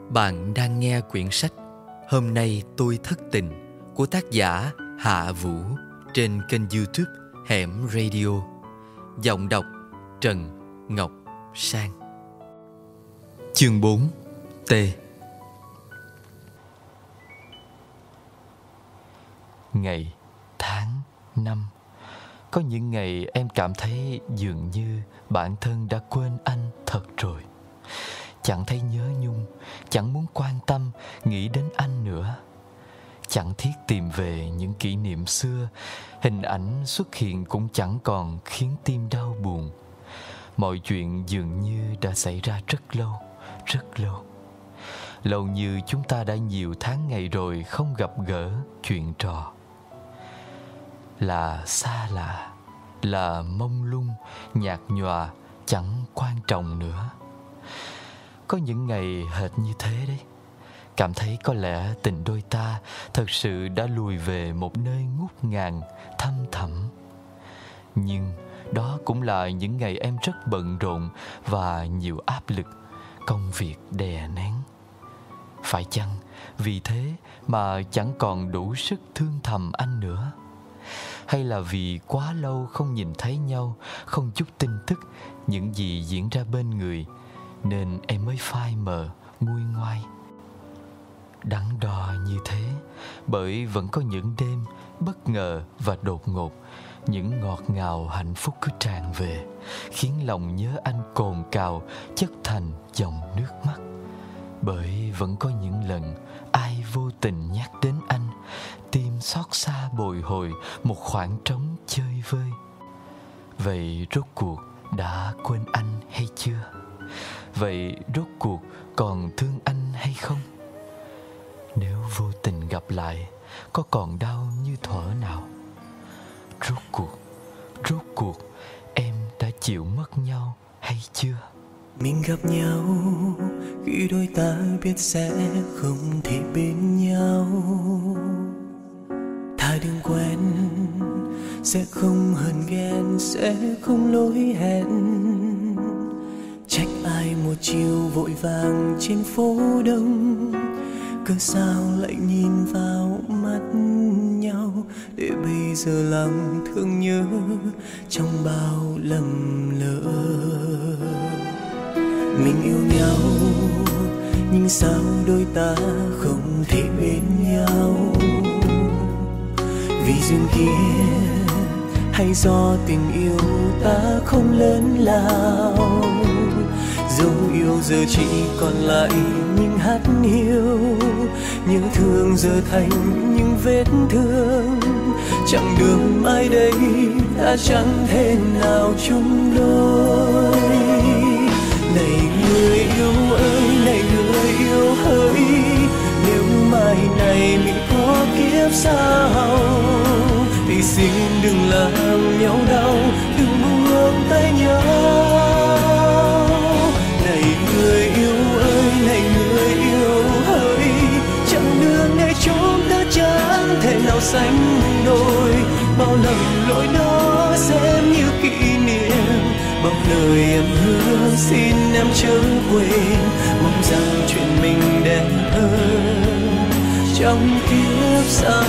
Bạn đang nghe quyển sách Hôm nay tôi thất tình của tác giả Hạ Vũ trên kênh YouTube Hẻm Radio. Giọng đọc Trần Ngọc Sang. Chương 4. T. Ngày, tháng, năm. Có những ngày em cảm thấy dường như bản thân đã quên anh thật rồi. Chẳng thấy nhớ nhung, chẳng muốn quan tâm, nghĩ đến anh nữa. Chẳng thiết tìm về những kỷ niệm xưa, hình ảnh xuất hiện cũng chẳng còn khiến tim đau buồn. Mọi chuyện dường như đã xảy ra rất lâu, rất lâu. Lâu như chúng ta đã nhiều tháng ngày rồi không gặp gỡ, chuyện trò. Là xa lạ, là mông lung, nhạt nhòa, chẳng quan trọng nữa. Có những ngày hệt như thế đấy. Cảm thấy có lẽ tình đôi ta thật sự đã lùi về một nơi ngút ngàn, thăm thẳm. Nhưng đó cũng là những ngày em rất bận rộn và nhiều áp lực, công việc đè nén. Phải chăng vì thế mà chẳng còn đủ sức thương thầm anh nữa? Hay là vì quá lâu không nhìn thấy nhau, không chút tin tức những gì diễn ra bên người, nên em mới phai mờ, nguôi ngoai? Đắn đo như thế, bởi vẫn có những đêm bất ngờ và đột ngột, những ngọt ngào hạnh phúc cứ tràn về, khiến lòng nhớ anh cồn cào, chất thành dòng nước mắt. Bởi vẫn có những lần ai vô tình nhắc đến anh, tim xót xa bồi hồi một khoảng trống chơi vơi. Vậy rốt cuộc đã quên anh hay chưa? Vậy rốt cuộc còn thương anh hay không? Nếu vô tình gặp lại, có còn đau như thuở nào? Rốt cuộc em đã chịu mất nhau hay chưa? Mình gặp nhau khi đôi ta biết sẽ không thể bên nhau. Thà đừng quen, sẽ không hờn ghen, sẽ không lỗi hẹn. Trách ai một chiều vội vàng trên phố đông, cớ sao lại nhìn vào mắt nhau, để bây giờ lòng thương nhớ trong bao lầm lỡ. Mình yêu nhau, nhưng sao đôi ta không thể bên nhau? Vì duyên kia hay do tình yêu ta không lớn lao? Dấu yêu giờ chỉ còn lại những hạt hiu, những thương giờ thành những vết thương. Chẳng đường mai đây ta chẳng thể nào chung đôi. Này người yêu ơi, này người yêu hỡi, nếu mai này mình có kiếp sau thì xin đừng làm nhau đau, đừng buông tay nhau. Này người yêu ơi, này người yêu hỡi, chặng đường này chúng ta chẳng thể nào sánh đôi. Bao lầm lỗi đó xem như kỷ niệm, bao lời em hứa xin em chớ quên. Mong rằng chuyện mình đẹp hơn trong kiếp sau.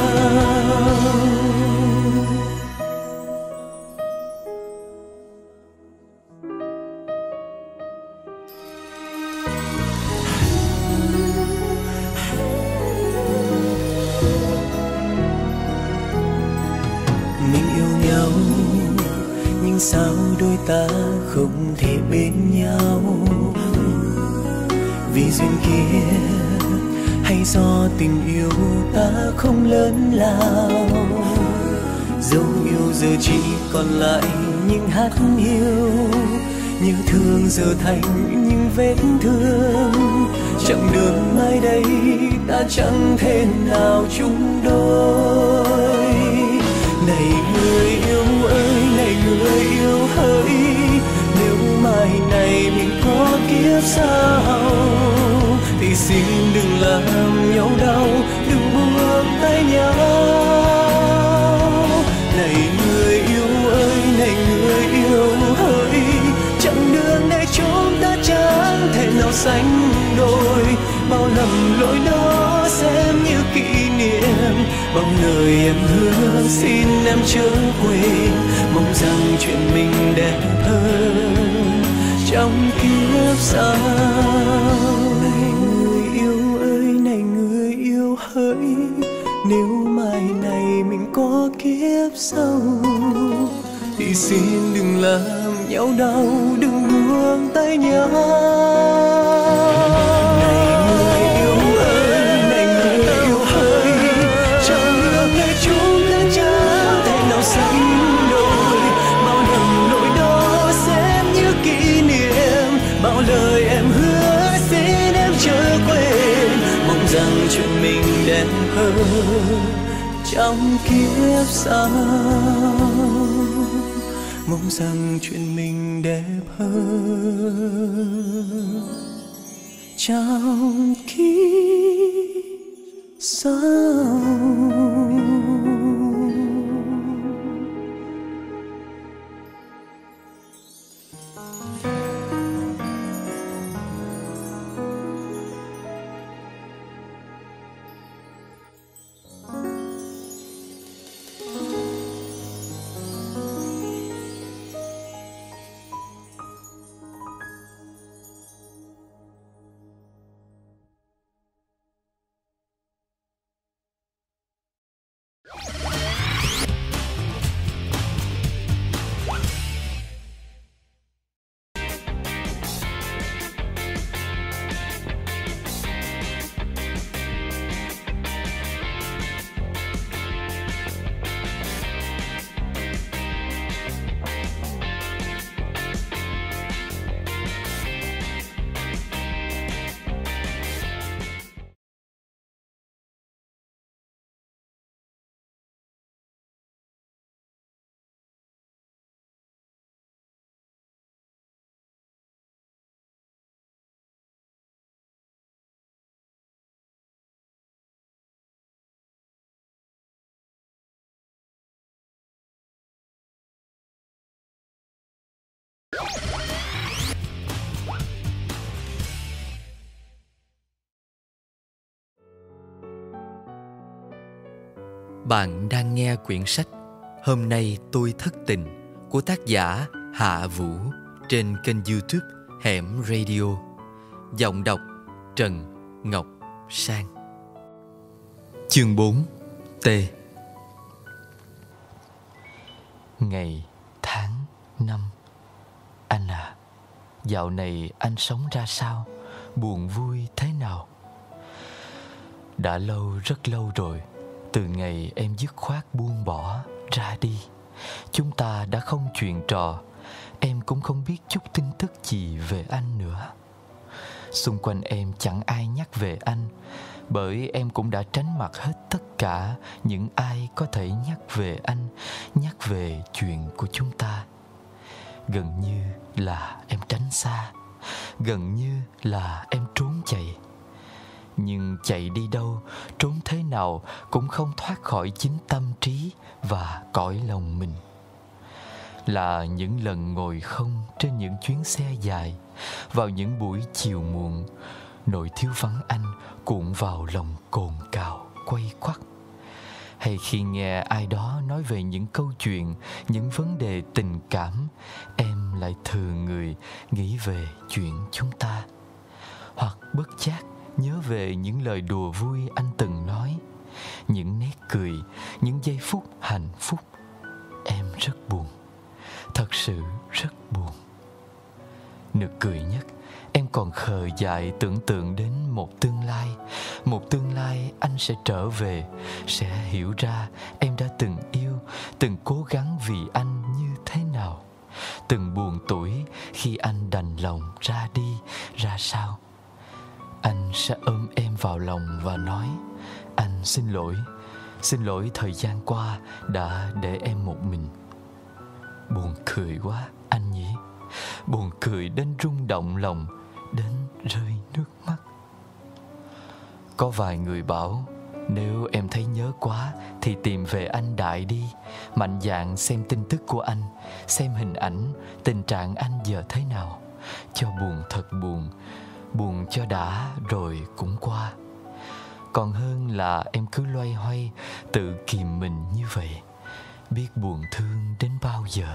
Sao đôi ta không thể bên nhau? Vì duyên kia hay do tình yêu ta không lớn lao? Dấu yêu giờ chỉ còn lại những hạt hiu, như thương giờ thành những vết thương. Chặng đường mai đây ta chẳng thể nào chung đôi. Này người yêu ơi, này người yêu hỡi, nếu mai này mình có kiếp sau thì xin đừng làm nhau đau, đừng buông tay nhau. Này người yêu ơi, này người yêu hỡi, chặng đường này chúng ta chẳng thể nào sánh đôi. Bao lời em hứa xin em chớ quên, mong rằng chuyện mình đẹp hơn trong kiếp sau. Này người yêu ơi, này người yêu hỡi, nếu mai này mình có kiếp sau thì xin đừng làm nhau đau, đừng buông tay nhau. Này người yêu ơi, này người yêu hỡi, trong ước ngày chúng ta chẳng thể nào sánh đôi. Bao năm nỗi đau xem như kỷ niệm, bao lời em hứa xin em chớ quên, mong rằng chuyện mình đẹp hơn trong kiếp sau. Mong rằng chuyện mình đẹp hơn trong kiếp sau. Bạn đang nghe quyển sách Hôm nay tôi thất tình của tác giả Hạ Vũ trên kênh YouTube Hẻm Radio. Giọng đọc Trần Ngọc Sang. Chương 4. T. Ngày, tháng, năm. Anh à, dạo này anh sống ra sao? Buồn vui thế nào? Đã lâu, rất lâu rồi, từ ngày em dứt khoát buông bỏ ra đi. Chúng ta đã không chuyện trò. Em cũng không biết chút tin tức gì về anh nữa. Xung quanh em chẳng ai nhắc về anh, bởi em cũng đã tránh mặt hết tất cả những ai có thể nhắc về anh, nhắc về chuyện của chúng ta. Gần như là em tránh xa, gần như là em trốn chạy. Nhưng chạy đi đâu, trốn thế nào cũng không thoát khỏi chính tâm trí và cõi lòng mình. Là những lần ngồi không trên những chuyến xe dài, vào những buổi chiều muộn, nỗi thiếu vắng anh cuộn vào lòng cồn cào quay quắt. Hay khi nghe ai đó nói về những câu chuyện, những vấn đề tình cảm, em lại thường người nghĩ về chuyện chúng ta. Hoặc bất giác nhớ về những lời đùa vui anh từng nói, những nét cười, những giây phút hạnh phúc. Em rất buồn, thật sự rất buồn. Nực cười nhất, em còn khờ dại tưởng tượng đến một tương lai anh sẽ trở về, sẽ hiểu ra em đã từng yêu, từng cố gắng vì anh như thế nào, từng buồn tủi khi anh đành lòng ra đi ra sao. Anh sẽ ôm em vào lòng và nói: anh xin lỗi thời gian qua đã để em một mình. Buồn cười quá anh nhỉ, buồn cười đến rung động lòng, đến rơi nước mắt. Có vài người bảo nếu em thấy nhớ quá thì tìm về anh đại đi, mạnh dạn xem tin tức của anh, xem hình ảnh, tình trạng anh giờ thế nào. Cho buồn thật buồn, buồn cho đã rồi cũng qua. còn hơn là em cứ loay hoay tự kìm mình như vậy, biết buồn thương đến bao giờ.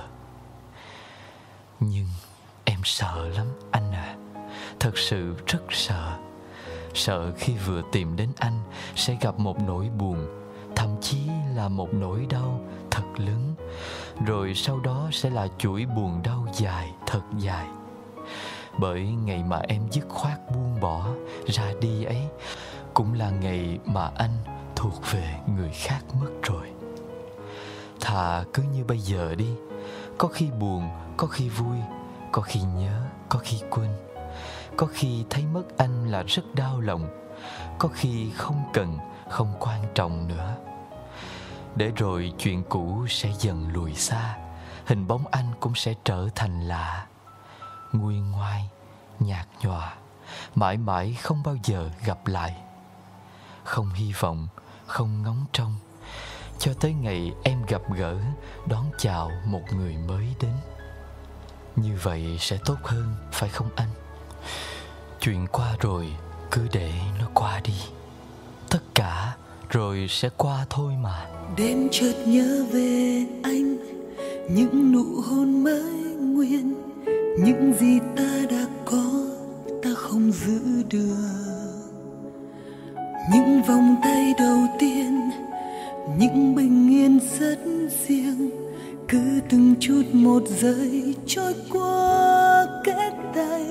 Nhưng em sợ lắm anh à, thật sự rất sợ. Sợ khi vừa tìm đến anh sẽ gặp một nỗi buồn, thậm chí là một nỗi đau thật lớn. Rồi sau đó sẽ là chuỗi buồn đau dài, thật dài. Bởi ngày mà em dứt khoát buông bỏ ra đi ấy cũng là ngày mà anh thuộc về người khác mất rồi. Thà cứ như bây giờ đi, có khi buồn, có khi vui, có khi nhớ, có khi quên. Có khi thấy mất anh là rất đau lòng, có khi không cần, không quan trọng nữa. Để rồi chuyện cũ sẽ dần lùi xa, hình bóng anh cũng sẽ trở thành lạ, nguôi ngoai, nhạt nhòa, mãi mãi không bao giờ gặp lại. Không hy vọng, không ngóng trông, cho tới ngày em gặp gỡ, đón chào một người mới đến. Như vậy sẽ tốt hơn, phải không anh? Chuyện qua rồi, cứ để nó qua đi. Tất cả rồi sẽ qua thôi mà. Đêm chợt nhớ về anh, những nụ hôn mới nguyên, những gì ta đã có ta không giữ được. Những vòng tay đầu tiên, những bình yên rất riêng, cứ từng chút một giây trôi qua kết tay.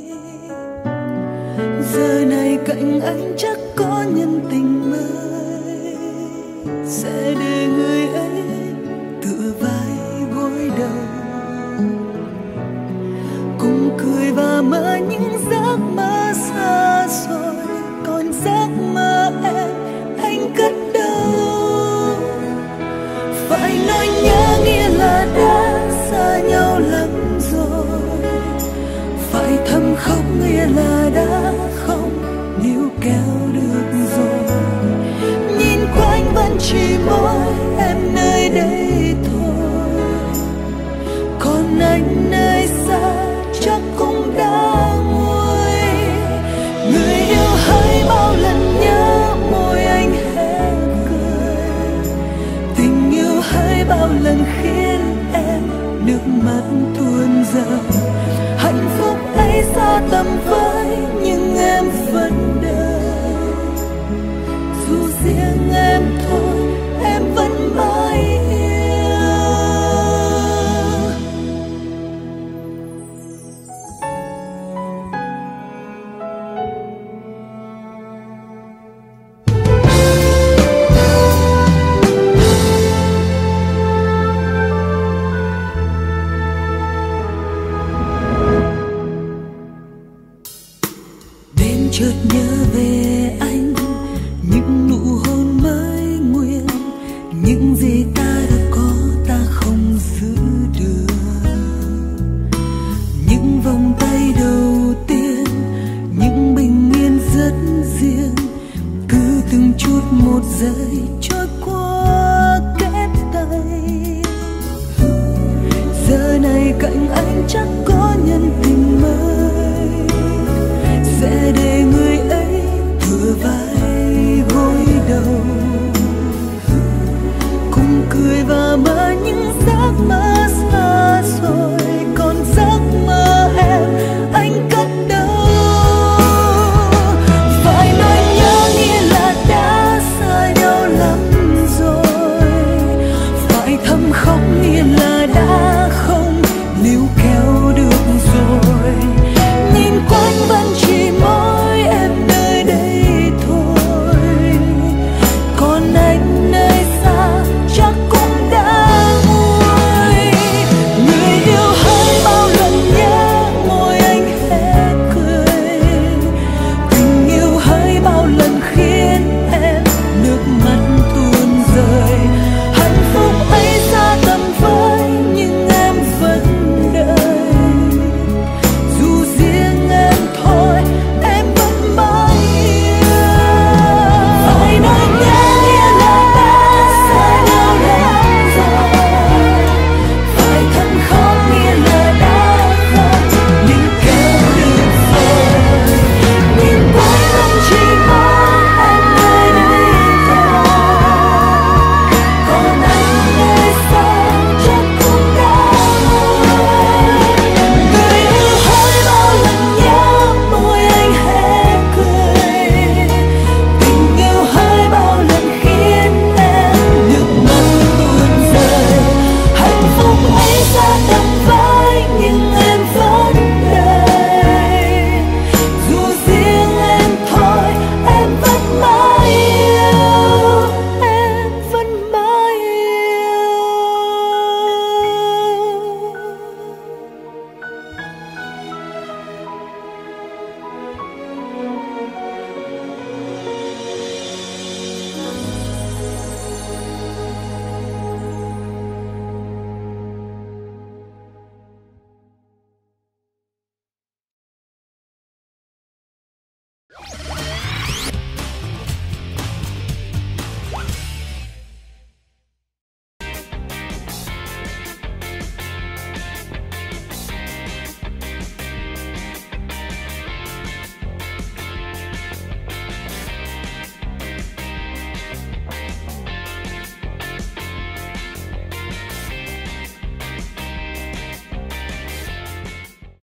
Giờ này cạnh anh chắc có nhân tình mới, sẽ để người ấy tựa vai gối đầu, cùng cười và mơ những giấc mơ xa xôi. Còn giấc mơ em, anh cất đâu? Phải nói nhớ nghĩa là đã xa nhau lắm rồi, phải thầm khóc nghĩa là đã không níu kéo được rồi. Nhìn quanh vẫn chỉ mỗi em nơi đây thôi, còn anh nơi xa chắc cũng đã nguôi. Người yêu hãy bao lần nhớ môi anh hé cười, tình yêu hãy bao lần khiến em nước mắt tuôn rơi. Hạnh phúc ấy xa tầm với nhưng em vẫn đợi, dù riêng em thôi em vẫn mãi yêu. Đêm chợt nhớ về anh, những nụ hôn mới nguyên, những gì ta đã có ta không giữ được. Những vòng tay đầu tiên, những bình yên rất riêng, cứ từng chút một giây trôi qua kết tay. Giờ này cạnh anh chắc có nhân tình mới, sẽ để người ấy tựa vai gối đầu, cùng cười và mơ những giấc mơ xa xôi. Còn giấc mơ em, anh cất đâu? Phải nói nhớ nghĩa là đã xa nhau lắm rồi, phải thầm khóc nghĩa là đã không níu